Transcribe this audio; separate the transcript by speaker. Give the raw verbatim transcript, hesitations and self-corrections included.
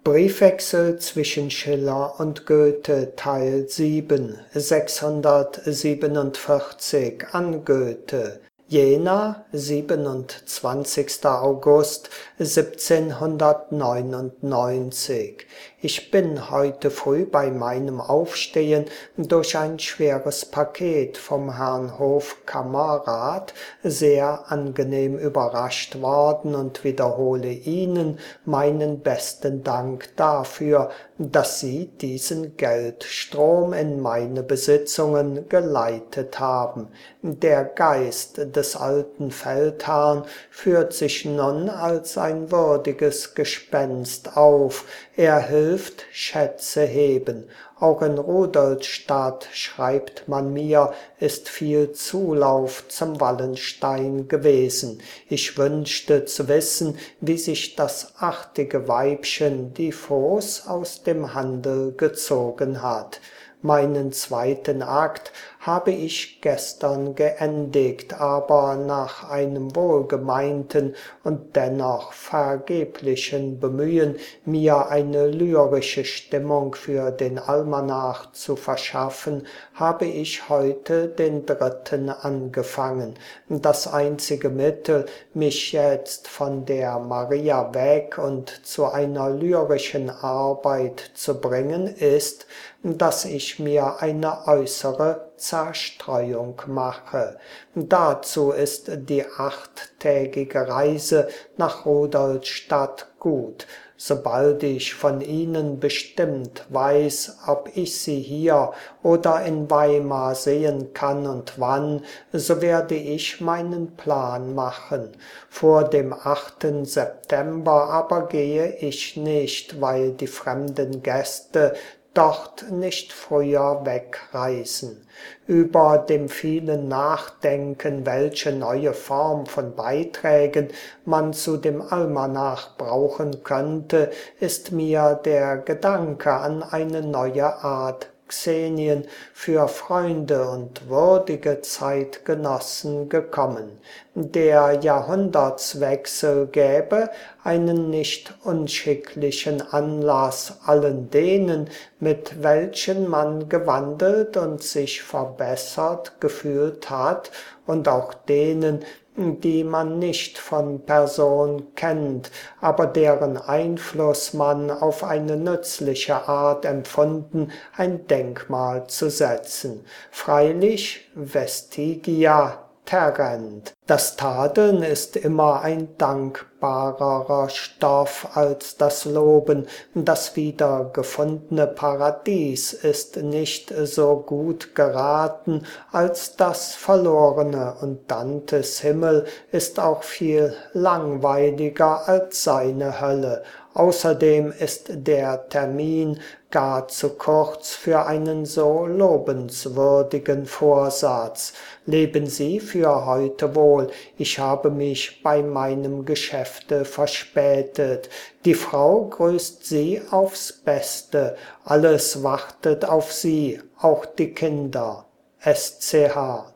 Speaker 1: Briefwechsel zwischen Schiller und Goethe Teil sieben, sechshundertsiebenundvierzig an Goethe, Jena, siebenundzwanzigster August siebzehnhundertneunundneunzig. Ich bin heute früh bei meinem Aufstehen durch ein schweres Paket vom Herrn Hofkammerrat sehr angenehm überrascht worden und wiederhole Ihnen meinen besten Dank dafür, dass Sie diesen Geldstrom in meine Besitzungen geleitet haben. Der Geist des alten Feldherrn führt sich nun als ein würdiges Gespenst auf. Er hilft Schätze heben. Auch in Rudolstadt, schreibt man mir, ist viel Zulauf zum Wallenstein gewesen. Ich wünschte zu wissen, wie sich das artige Weibchen die Fos aus dem Handel gezogen hat. Meinen zweiten Akt habe ich gestern geendigt, aber nach einem wohlgemeinten und dennoch vergeblichen Bemühen, mir eine lyrische Stimmung für den Almanach zu verschaffen, habe ich heute den dritten angefangen. Das einzige Mittel, mich jetzt von der Maria weg und zu einer lyrischen Arbeit zu bringen, ist, dass ich mir eine äußere Zerstreuung mache. Dazu ist die achttägige Reise nach Rudolstadt gut. Sobald ich von Ihnen bestimmt weiß, ob ich Sie hier oder in Weimar sehen kann und wann, so werde ich meinen Plan machen. Vor dem achten September aber gehe ich nicht, weil die fremden Gäste dort nicht früher wegreisen. Über dem vielen Nachdenken, welche neue Form von Beiträgen man zu dem Almanach brauchen könnte, ist mir der Gedanke an eine neue Art Xenien für Freunde und würdige Zeitgenossen gekommen. Der Jahrhundertswechsel gäbe einen nicht unschicklichen Anlass, allen denen, mit welchen man gewandelt und sich verbessert gefühlt hat, und auch denen, die man nicht von Person kennt, aber deren Einfluss man auf eine nützliche Art empfunden, ein Denkmal zu setzen. Freilich vestigia terrent. Das Tadeln ist immer ein dankbarerer Stoff als das Loben. Das wiedergefundene Paradies ist nicht so gut geraten als das verlorene, und Dantes Himmel ist auch viel langweiliger als seine Hölle. Außerdem ist der Termin gar zu kurz für einen so lobenswürdigen Vorsatz. Leben Sie für heute wohl, ich habe mich bei meinem Geschäfte verspätet. Die Frau grüßt Sie aufs Beste, alles wartet auf Sie, auch die Kinder. S C H